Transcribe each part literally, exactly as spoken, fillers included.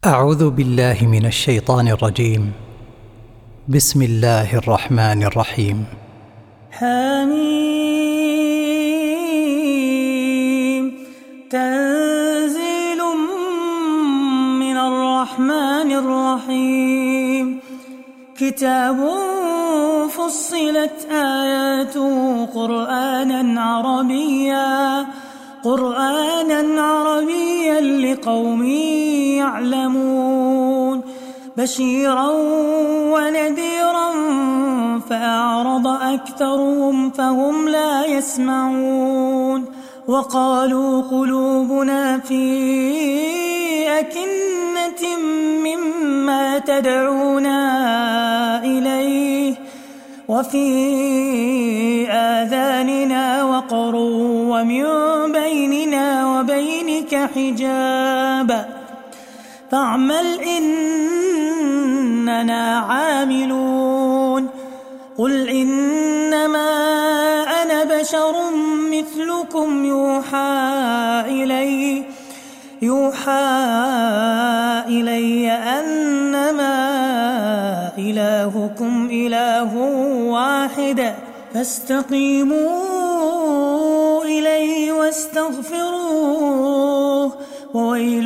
أعوذ بالله من الشيطان الرجيم. بسم الله الرحمن الرحيم. حميم تنزيل من الرحمن الرحيم. كتاب فصلت آياته قرآنا عربيا قرآنا عربيا لقوم يعلمون بشيرا ونذيرا فأعرض أكثرهم فهم لا يسمعون. وقالوا قلوبنا في أكنة مما تدعونا إليه وفي آذاننا وقر ومن بيننا وبينك حجاب فاعمل إننا عاملون. قل إنما أنا بشر مثلكم يوحى إلي يوحى إلي أنما إلهكم إله واحد فاستقيموا إليه واستغفروه. وويل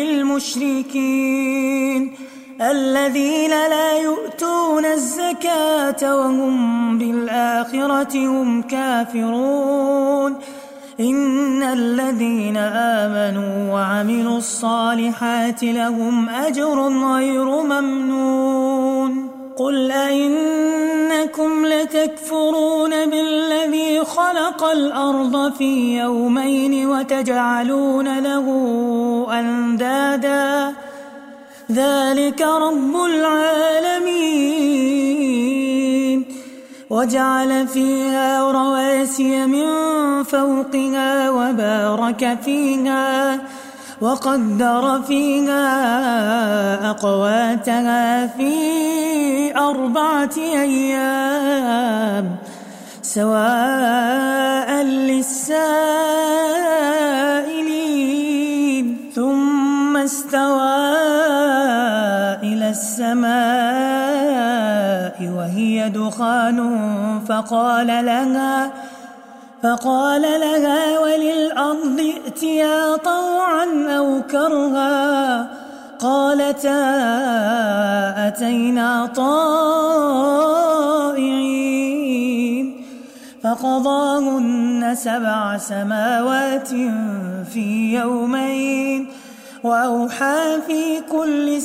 للمشركين الذين لا يؤتون الزكاة وهم بالآخرة هم كافرون. إن الذين آمنوا وعملوا الصالحات لهم أجر غير ممنون. قل أئنكم لتكفرون بالذي خلق الأرض في يومين وتجعلون له أندادا ذلك رب العالمين. وجعل فيها رواسي من فوقها وبارك فيها وقدر فيها أقواتها في أربعة أيام سواء للسائلين. ثم استوى إلى السماء وهي دخان فقال لها فقال لها وللأرض ائتيا طوعا أو كرها قالتا أتينا طائعين. فقضاهن سبع سماوات في يومين وأوحى في كل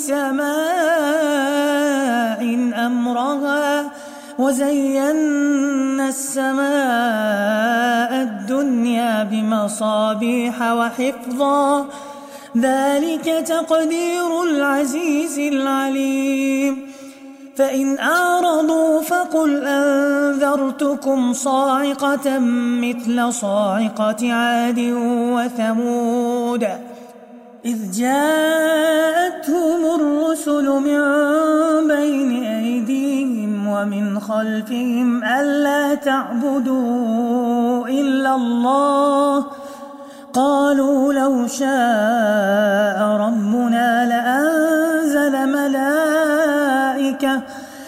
سماء أمرها وزينا السماء الدنيا بمصابيح وحفظا ذلك تقدير العزيز العليم. فإن أعرضوا فقل أنذرتكم صاعقة مثل صاعقة عاد وثمود إذ جاءتهم الرسل من بين أيديهم ومن خلفهم ألا تعبدوا إلا الله قالوا لو شاء ربنا لأنزل ملائكة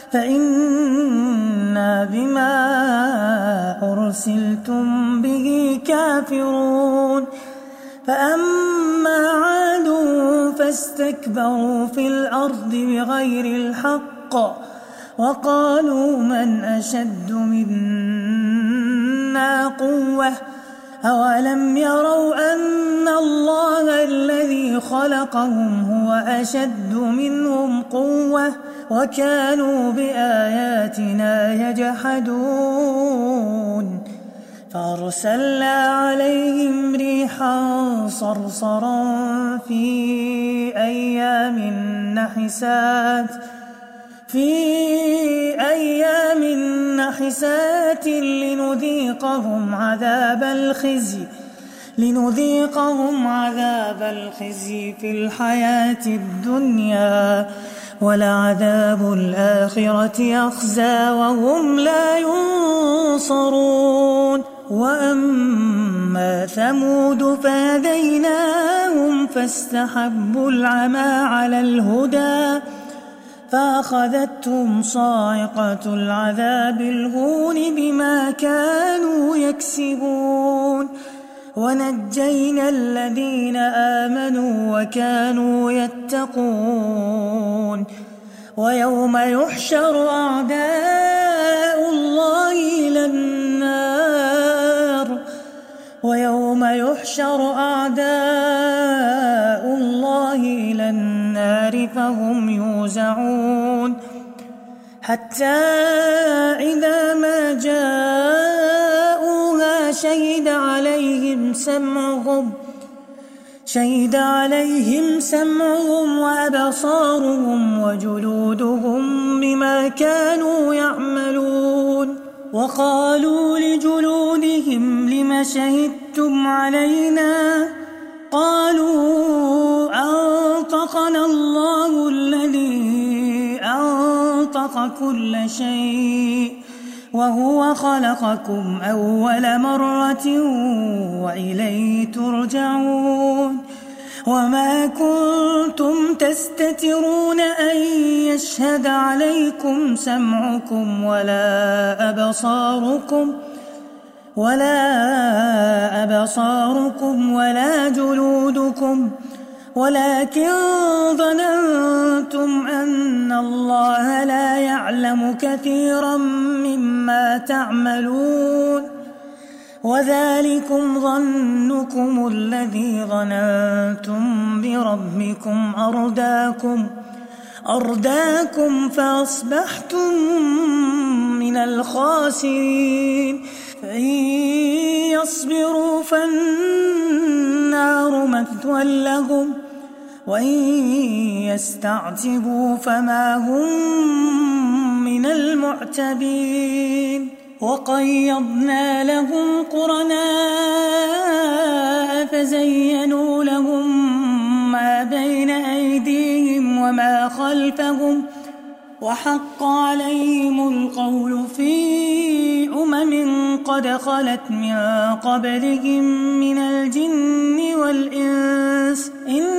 فإنا بما أرسلتم به كافرون. فأما عاد فاستكبروا في الأرض بغير الحق وقالوا من أشد منا قوة أولم يروا أن الله الذي خلقهم هو أشد منهم قوة وكانوا بآياتنا يجحدون. فأرسلنا عليهم ريحا صرصرا في أيام نحسات في أيام نحسات لنذيقهم عذاب الخزي لنذيقهم عذاب الخزي في الحياة الدنيا ولعذاب الآخرة أخزى وهم لا ينصرون. وأما ثمود فهديناهم فاستحبوا العمى على الهدى فأخذتهم صاعقة العذاب الهون بما كانوا يكسبون ونجينا الذين آمنوا وكانوا يتقون ويوم يحشر أعداء الله إلى النار ويوم يحشر أعداء الله إلى النار فهم يوزعون حتى إذا ما جاءوها شهد عليهم سمعهم شهد عليهم سمعهم وأبصارهم وجلودهم بما كانوا يعملون وقالوا لجلودهم لم شهدتم علينا قالوا أنطقنا الله الذي أنطق كل شيء وهو خلقكم أول مرة وإليه ترجعون وما كنتم تستترون أن يشهد عليكم سمعكم ولا أبصاركم ولا أبصاركم ولا جلودكم ولكن ظننتم أن الله لا يعلم كثيرا مما تعملون وذلكم ظنكم الذي ظننتم بربكم أرداكم أرداكم فأصبحتم من الخاسرين فإن يصبروا فالنار مثوى لهم وإن يستعتبوا فما هم من المعتبين وقيضنا لهم قرناء فزينوا لهم ما بين أيديهم وما خلفهم وحق عليهم القول في أمم قد خلت من قبلهم من الجن والإنس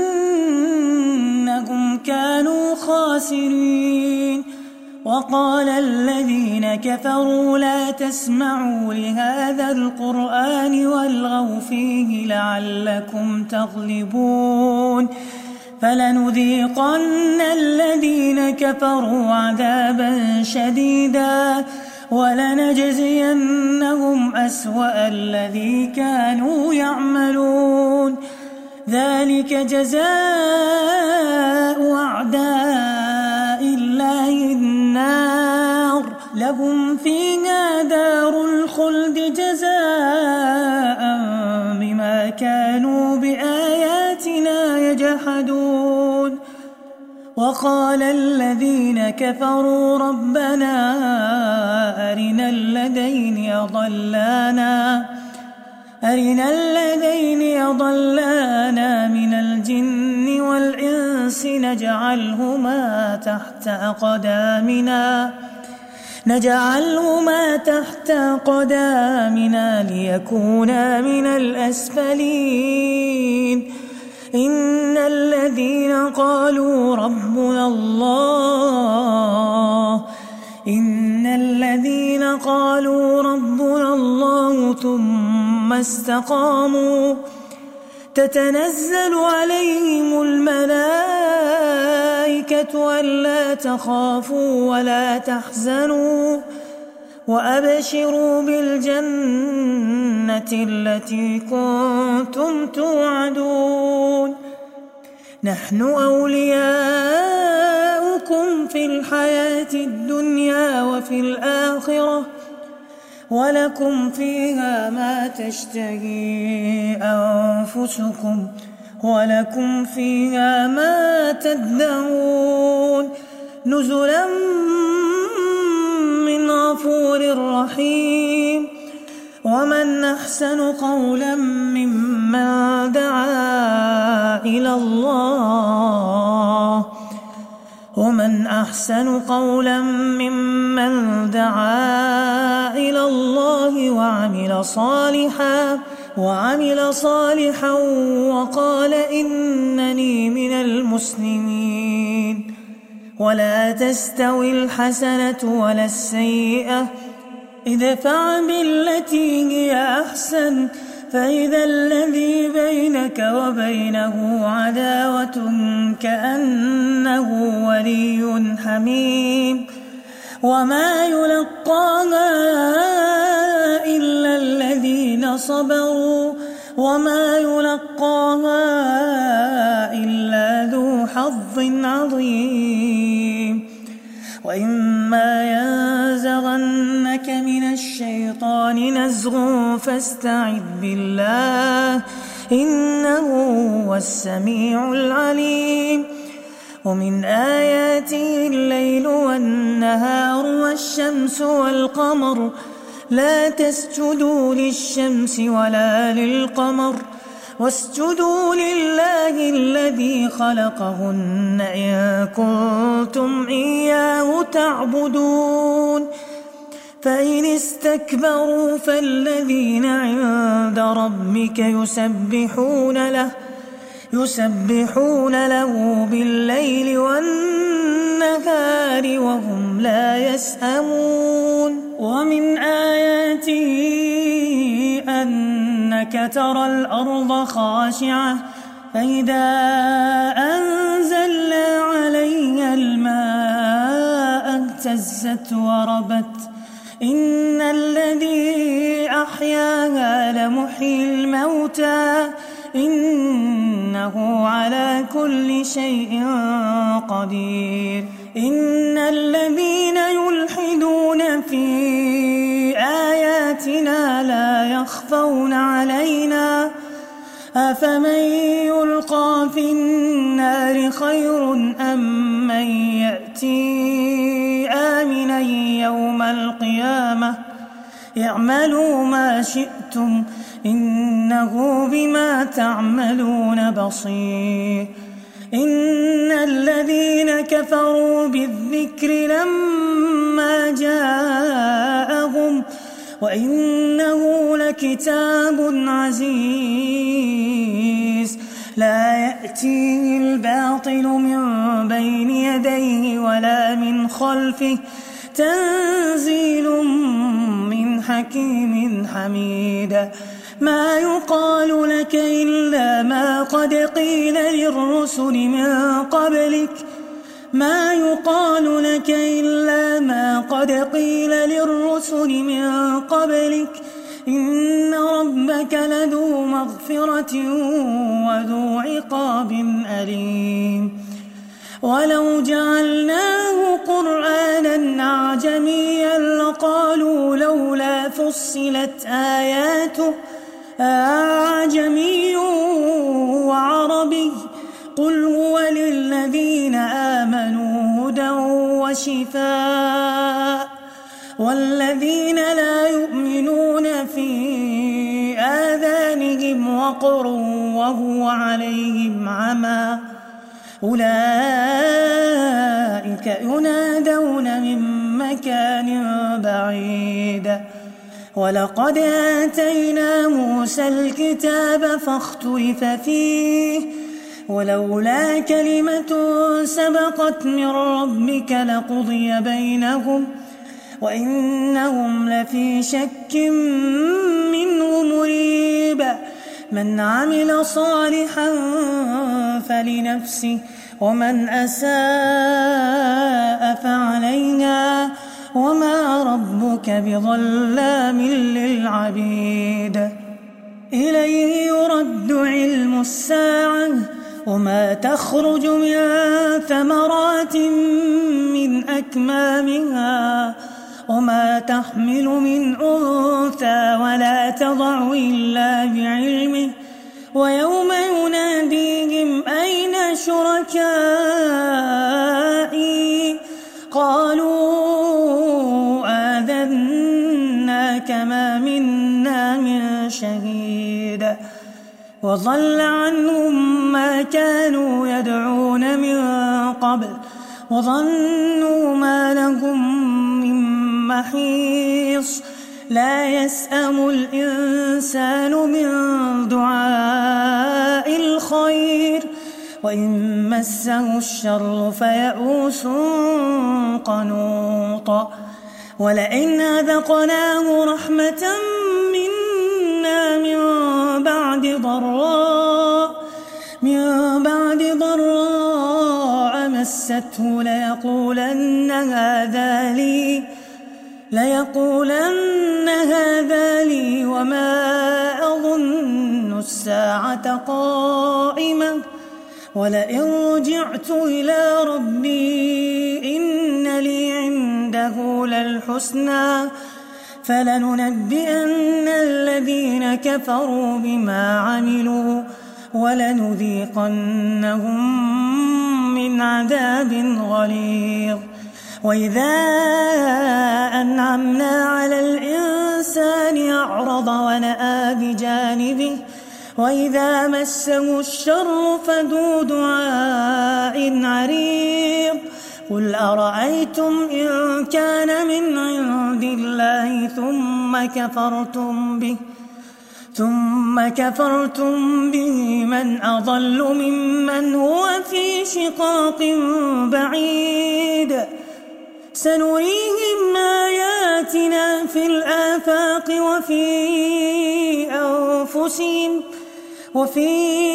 إنهم كانوا خاسرين وقال الذين كفروا لا تسمعوا لهذا القرآن والغوا فيه لعلكم تغلبون فلنذيقن الذين كفروا عذابا شديدا ولنجزينهم أسوأ الذي كانوا يعملون ذلك جزاء أعداء الله النار لهم فيها دار الخلد جزاء بما كانوا بآياتنا يجحدون وقال الذين كفروا ربنا أرنا الذين يضلانا أرنا الذين يضلانا من الجن والإنس نجعلهما تحت أقدامنا نجعلهما تحت قدامنا ليكونا من الأسفلين إن الذين قالوا ربنا الله إن الذين قالوا ربنا الله ثم استقاموا تتنزل عليهم الملائكة ألا تخافوا ولا تحزنوا وأبشروا بالجنة التي كنتم توعدون نحن أولياؤكم في الحياة الدنيا وفي الآخرة ولكم فيها ما تشتهي أنفسكم ولكم فيها ما تدعون نزلا من غفور رحيم ومن أحسن قولا ممن دعا إلى الله ومن أحسن قولا ممن دعا إلى الله وعمل وعمل صالحا وعمل صالحا وقال إنني من المسلمين. ولا تستوي الحسنة ولا السيئة، ادفع بالتي هي أحسن فإذا الذي بينك وبينه عداوة كأنه ولي حميم. وما يلقاها إلا الذين صبروا وما يلقاها إلا ذو حظ عظيم. وإما ينزغنك من الشيطان نزغ فاستعذ بالله إنه هو السميع العليم. ومن آياته الليل والنهار والشمس والقمر لا تسجدوا للشمس ولا للقمر واسجدوا لله الذي خلقهن إن كنتم إياه تعبدون. فإن استكبروا فالذين عند ربك يسبحون له يسبحون له بالليل والنهار وهم لا يسأمون. ومن آياته أنك ترى الأرض خاشعة فإذا أنزلنا عليها الماء اهتزت وربت إن الذي أحياها لمحيي الموتى إنه على كل شيء قدير. إن الذين يلحدون في آياتنا لا يخفون علينا أفمن يلقى في النار خير أم من يأتي آمنا يوم القيامة اعملوا ما شئتم إنه بما تعملون بصير. إن الذين كفروا بالذكر لما جاءهم وإنه لكتاب عزيز لا يأتيه الباطل من بين يديه ولا من خلفه تنزيل من حكيم حميد. ما يقال لك إلا ما قد قيل للرسل من قبلك ما يقال لك إلا ما قد قيل للرسل من قبلك إن ربك لذو مغفرة وذو عقاب أليم. ولو جعلناه قرآنا أعجميا لقالوا لولا فصلت آياته أعجمي وعربي قل هو للذين آمنوا هدى وشفاء والذين لا يؤمنون في آذانهم وقر وهو عليهم عمى أولئك ينادون من مكان بعيد. ولقد آتينا موسى الكتاب فاختلف فيه ولولا كلمة سبقت من ربك لقضي بينهم وإنهم لفي شك منه مريب. من عمل صالحا فلنفسه ومن أساء فعليها وما ربك بظلام للعبيد. إليه يرد علم الساعة وما تخرج من ثمرات من أكمامها وما تحمل من أنثى ولا تضع إلا بعلمه ويوم يناديهم أين شركائي قالوا آذناك ما منا من شهيد. وضل عنهم ما كانوا يدعون من قبل وظنوا ما لهم من محيص. لا يسأم الإنسان من دعاء الخير وإن مسه الشر فيئوس قنوط ولئن أذقناه رحمة منا من بعد ضراء من بعد ضراء مسته ليقولن هذا لي ليقولن هذا لي وما أظن الساعة قائمة ولئن رجعت إلى ربي إن لي عنده للحسنى فلننبئن الذين كفروا بما عملوا ولنذيقنهم من عذاب غليظ وإذا أنعمنا على الإنسان أعرض ونأى بجانبه وإذا مسه الشر فذو دعاء عريض قل أرأيتم إن كان من عند الله ثم كفرتم به ثم كفرتم به من أضل ممن هو في شقاق بعيد سنريهم آياتنا في الآفاق وفي أنفسهم وفي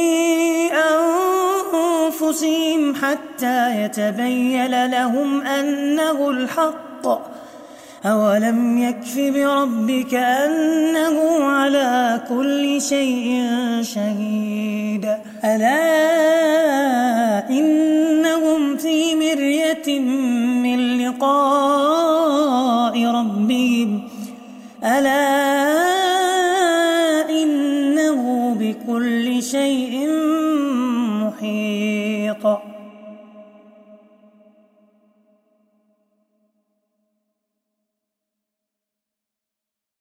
أنفسهم حتى يتبين لهم أنه الحق أولم يكف بربك أنه على كل شيء شهيد ألا إنهم في مرية من لقاء ربهم ألا